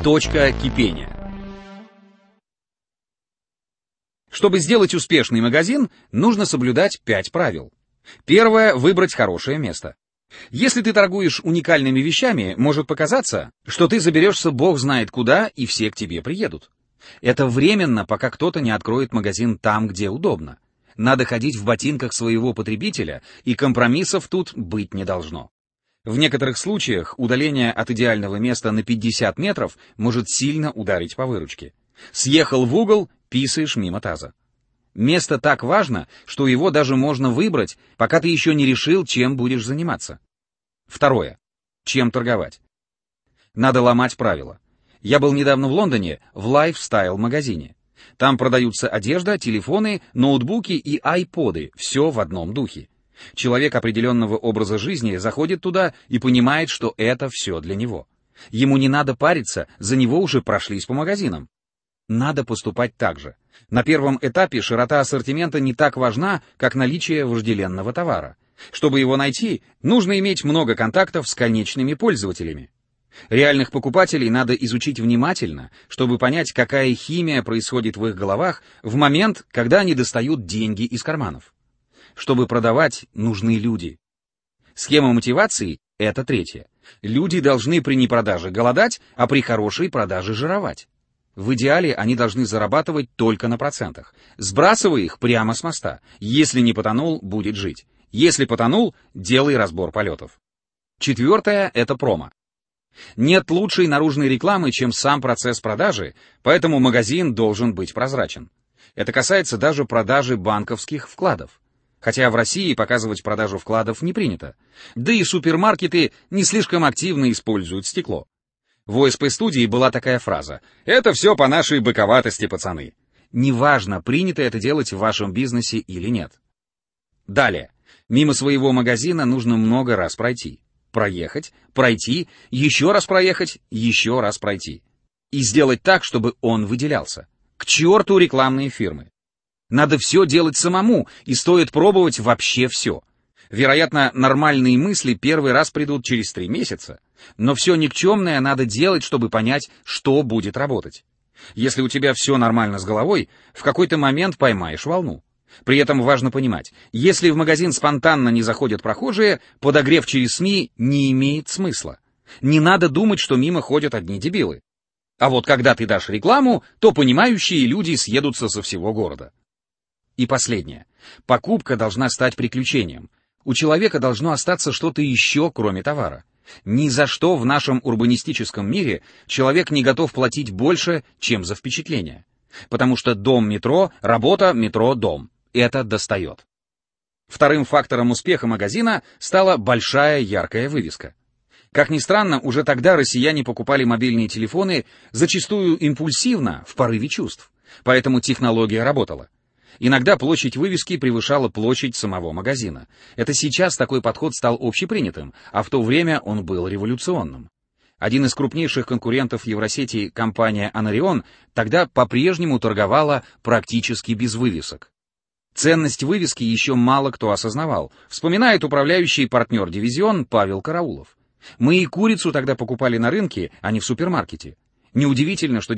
Точка кипения. Чтобы сделать успешный магазин, нужно соблюдать 5 правил. Первое — выбрать хорошее место. Если ты торгуешь уникальными вещами, может показаться, что ты заберешься бог знает куда, и все к тебе приедут. Это временно, пока кто-то не откроет магазин там, где удобно. Надо ходить в ботинках своего потребителя, и компромиссов тут быть не должно. В некоторых случаях удаление от идеального места на 50 метров может сильно ударить по выручке. Съехал в угол, писаешь мимо таза. Место так важно, что его даже можно выбрать, пока ты еще не решил, чем будешь заниматься. Второе. Чем торговать? Надо ломать правила. Я был недавно в Лондоне в лайфстайл-магазине. Там продаются одежда, телефоны, ноутбуки и айподы, все в одном духе. Человек определенного образа жизни заходит туда и понимает, что это все для него. Ему не надо париться, за него уже прошлись по магазинам. Надо поступать так же. На первом этапе широта ассортимента не так важна, как наличие вожделенного товара. Чтобы его найти, нужно иметь много контактов с конечными пользователями. Реальных покупателей надо изучить внимательно, чтобы понять, какая химия происходит в их головах в момент, когда они достают деньги из карманов. Чтобы продавать, нужны люди. Схема мотивации — это третье. Люди должны при непродаже голодать, а при хорошей продаже жировать. В идеале они должны зарабатывать только на процентах. Сбрасывай их прямо с моста. Если не потонул, будет жить. Если потонул, делай разбор полетов. Четвертое — это промо. Нет лучшей наружной рекламы, чем сам процесс продажи, поэтому магазин должен быть прозрачен. Это касается даже продажи банковских вкладов. Хотя в России показывать продажу вкладов не принято. Да и супермаркеты не слишком активно используют стекло. В ОСП-студии была такая фраза: «Это все по нашей быковатости, пацаны». Неважно, принято это делать в вашем бизнесе или нет. Далее. Мимо своего магазина нужно много раз пройти. Проехать, пройти, еще раз проехать, еще раз пройти. И сделать так, чтобы он выделялся. К черту рекламные фирмы. Надо все делать самому, и стоит пробовать вообще все. Вероятно, нормальные мысли первый раз придут через 3 месяца, но все никчемное надо делать, чтобы понять, что будет работать. Если у тебя все нормально с головой, в какой-то момент поймаешь волну. При этом важно понимать, если в магазин спонтанно не заходят прохожие, подогрев через СМИ не имеет смысла. Не надо думать, что мимо ходят одни дебилы. А вот когда ты дашь рекламу, то понимающие люди съедутся со всего города. И последнее. Покупка должна стать приключением. У человека должно остаться что-то еще, кроме товара. Ни за что в нашем урбанистическом мире человек не готов платить больше, чем за впечатление. Потому что дом-метро, работа, метро-дом. Это достает. Вторым фактором успеха магазина стала большая яркая вывеска. Как ни странно, уже тогда россияне покупали мобильные телефоны зачастую импульсивно, в порыве чувств. Поэтому технология работала. Иногда площадь вывески превышала площадь самого магазина. Это сейчас такой подход стал общепринятым, а в то время он был революционным. Один из крупнейших конкурентов Евросети, компания Анarion, тогда по-прежнему торговала практически без вывесок. Ценность вывески еще мало кто осознавал, вспоминает управляющий партнер «Дивизион» Павел Караулов. Мы и курицу тогда покупали на рынке, а не в супермаркете. Неудивительно, что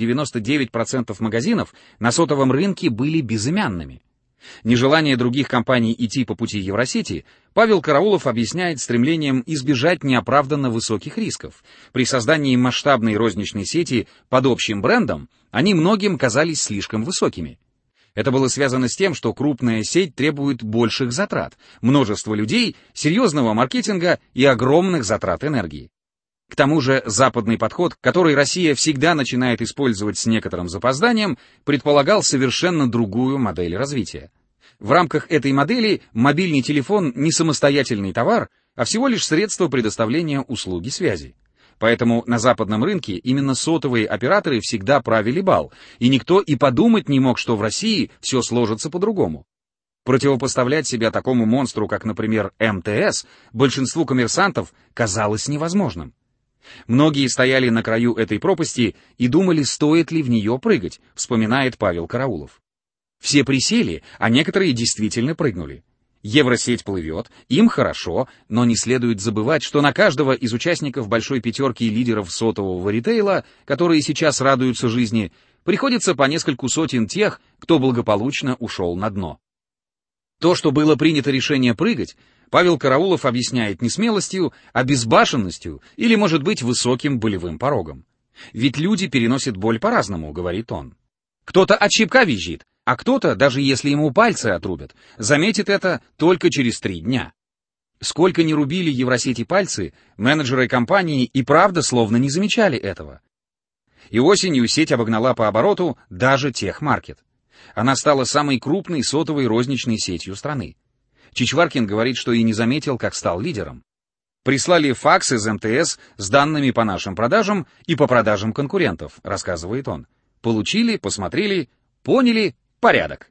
99% магазинов на сотовом рынке были безымянными. Нежелание других компаний идти по пути Евросети Павел Караулов объясняет стремлением избежать неоправданно высоких рисков. При создании масштабной розничной сети под общим брендом они многим казались слишком высокими. Это было связано с тем, что крупная сеть требует больших затрат, множества людей, серьезного маркетинга и огромных затрат энергии. К тому же западный подход, который Россия всегда начинает использовать с некоторым запозданием, предполагал совершенно другую модель развития. В рамках этой модели мобильный телефон не самостоятельный товар, а всего лишь средство предоставления услуги связи. Поэтому на западном рынке именно сотовые операторы всегда правили бал, и никто и подумать не мог, что в России все сложится по-другому. Противопоставлять себя такому монстру, как, например, МТС, большинству коммерсантов казалось невозможным. Многие стояли на краю этой пропасти и думали, стоит ли в нее прыгать, вспоминает Павел Караулов. Все присели, а некоторые действительно прыгнули. Евросеть плывет, им хорошо, но не следует забывать, что на каждого из участников большой пятерки лидеров сотового ритейла, которые сейчас радуются жизни, приходится по нескольку сотен тех, кто благополучно ушел на дно. То, что было принято решение прыгать, Павел Караулов объясняет не смелостью, а безбашенностью или, может быть, высоким болевым порогом. Ведь люди переносят боль по-разному, говорит он. Кто-то от щипка визжит, а кто-то, даже если ему пальцы отрубят, заметит это только через 3 дня. Сколько ни рубили Евросети пальцы, менеджеры компании и правда словно не замечали этого. И осенью сеть обогнала по обороту даже Техмаркет. Она стала самой крупной сотовой розничной сетью страны. Чичваркин говорит, что и не заметил, как стал лидером. Прислали факс из МТС с данными по нашим продажам и по продажам конкурентов, рассказывает он. Получили, посмотрели, поняли, порядок.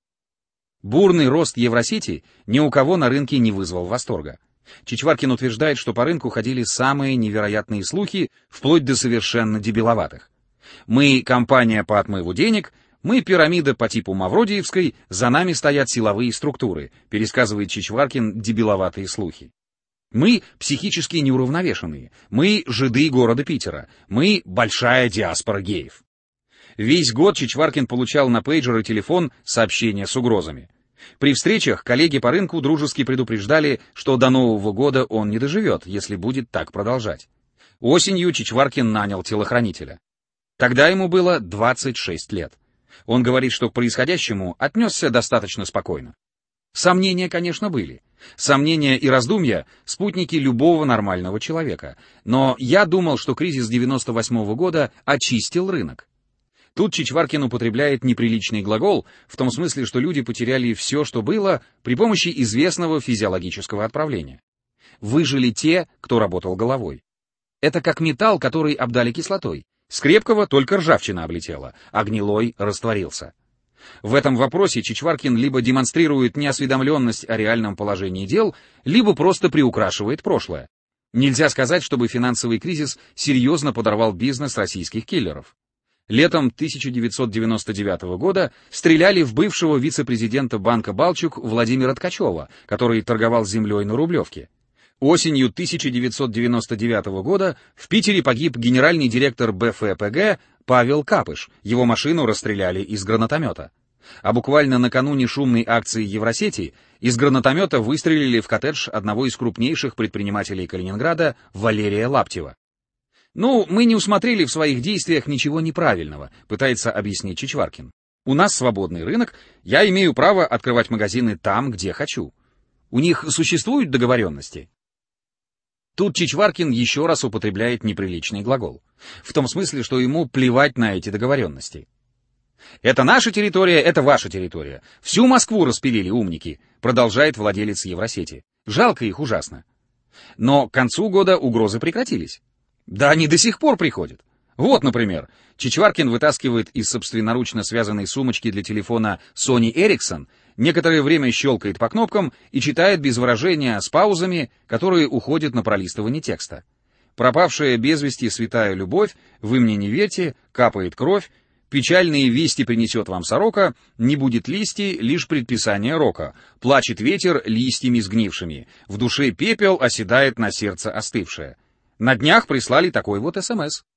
Бурный рост Евросети ни у кого на рынке не вызвал восторга. Чичваркин утверждает, что по рынку ходили самые невероятные слухи, вплоть до совершенно дебиловатых. Мы компания по отмыву денег, мы пирамида по типу Мавродиевской, за нами стоят силовые структуры, пересказывает Чичваркин дебиловатые слухи. Мы психически неуравновешенные, мы жиды города Питера, мы большая диаспора геев. Весь год Чичваркин получал на пейджер и телефон сообщения с угрозами. При встречах коллеги по рынку дружески предупреждали, что до Нового года он не доживет, если будет так продолжать. Осенью Чичваркин нанял телохранителя. Тогда ему было 26 лет. Он говорит, что к происходящему отнесся достаточно спокойно. Сомнения, конечно, были. Сомнения и раздумья — спутники любого нормального человека. Но я думал, что кризис 98-го года очистил рынок. Тут Чичваркин употребляет неприличный глагол, в том смысле, что люди потеряли все, что было, при помощи известного физиологического отправления. Выжили те, кто работал головой. Это как металл, который обдали кислотой. С крепкого только ржавчина облетела, а гнилой растворился. В этом вопросе Чичваркин либо демонстрирует неосведомленность о реальном положении дел, либо просто приукрашивает прошлое. Нельзя сказать, чтобы финансовый кризис серьезно подорвал бизнес российских киллеров. Летом 1999 года стреляли в бывшего вице-президента банка «Балчук» Владимира Ткачева, который торговал землей на Рублевке. Осенью 1999 года в Питере погиб генеральный директор БФПГ Павел Капыш, его машину расстреляли из гранатомета. А буквально накануне шумной акции Евросети из гранатомета выстрелили в коттедж одного из крупнейших предпринимателей Калининграда Валерия Лаптева. «Ну, мы не усмотрели в своих действиях ничего неправильного», пытается объяснить Чичваркин. «У нас свободный рынок, я имею право открывать магазины там, где хочу. У них существуют договоренности?» Тут Чичваркин еще раз употребляет неприличный глагол. В том смысле, что ему плевать на эти договоренности. «Это наша территория, это ваша территория. Всю Москву распилили умники», продолжает владелец Евросети. «Жалко их ужасно». Но к концу года угрозы прекратились. Да они до сих пор приходят. Вот, например, Чичваркин вытаскивает из собственноручно связанной сумочки для телефона Sony Ericsson, некоторое время щелкает по кнопкам и читает без выражения с паузами, которые уходят на пролистывание текста. «Пропавшая без вести святая любовь, вы мне не верьте, капает кровь, печальные вести принесет вам сорока, не будет листья, лишь предписание рока, плачет ветер листьями сгнившими, в душе пепел оседает на сердце остывшее». На днях прислали такой вот СМС.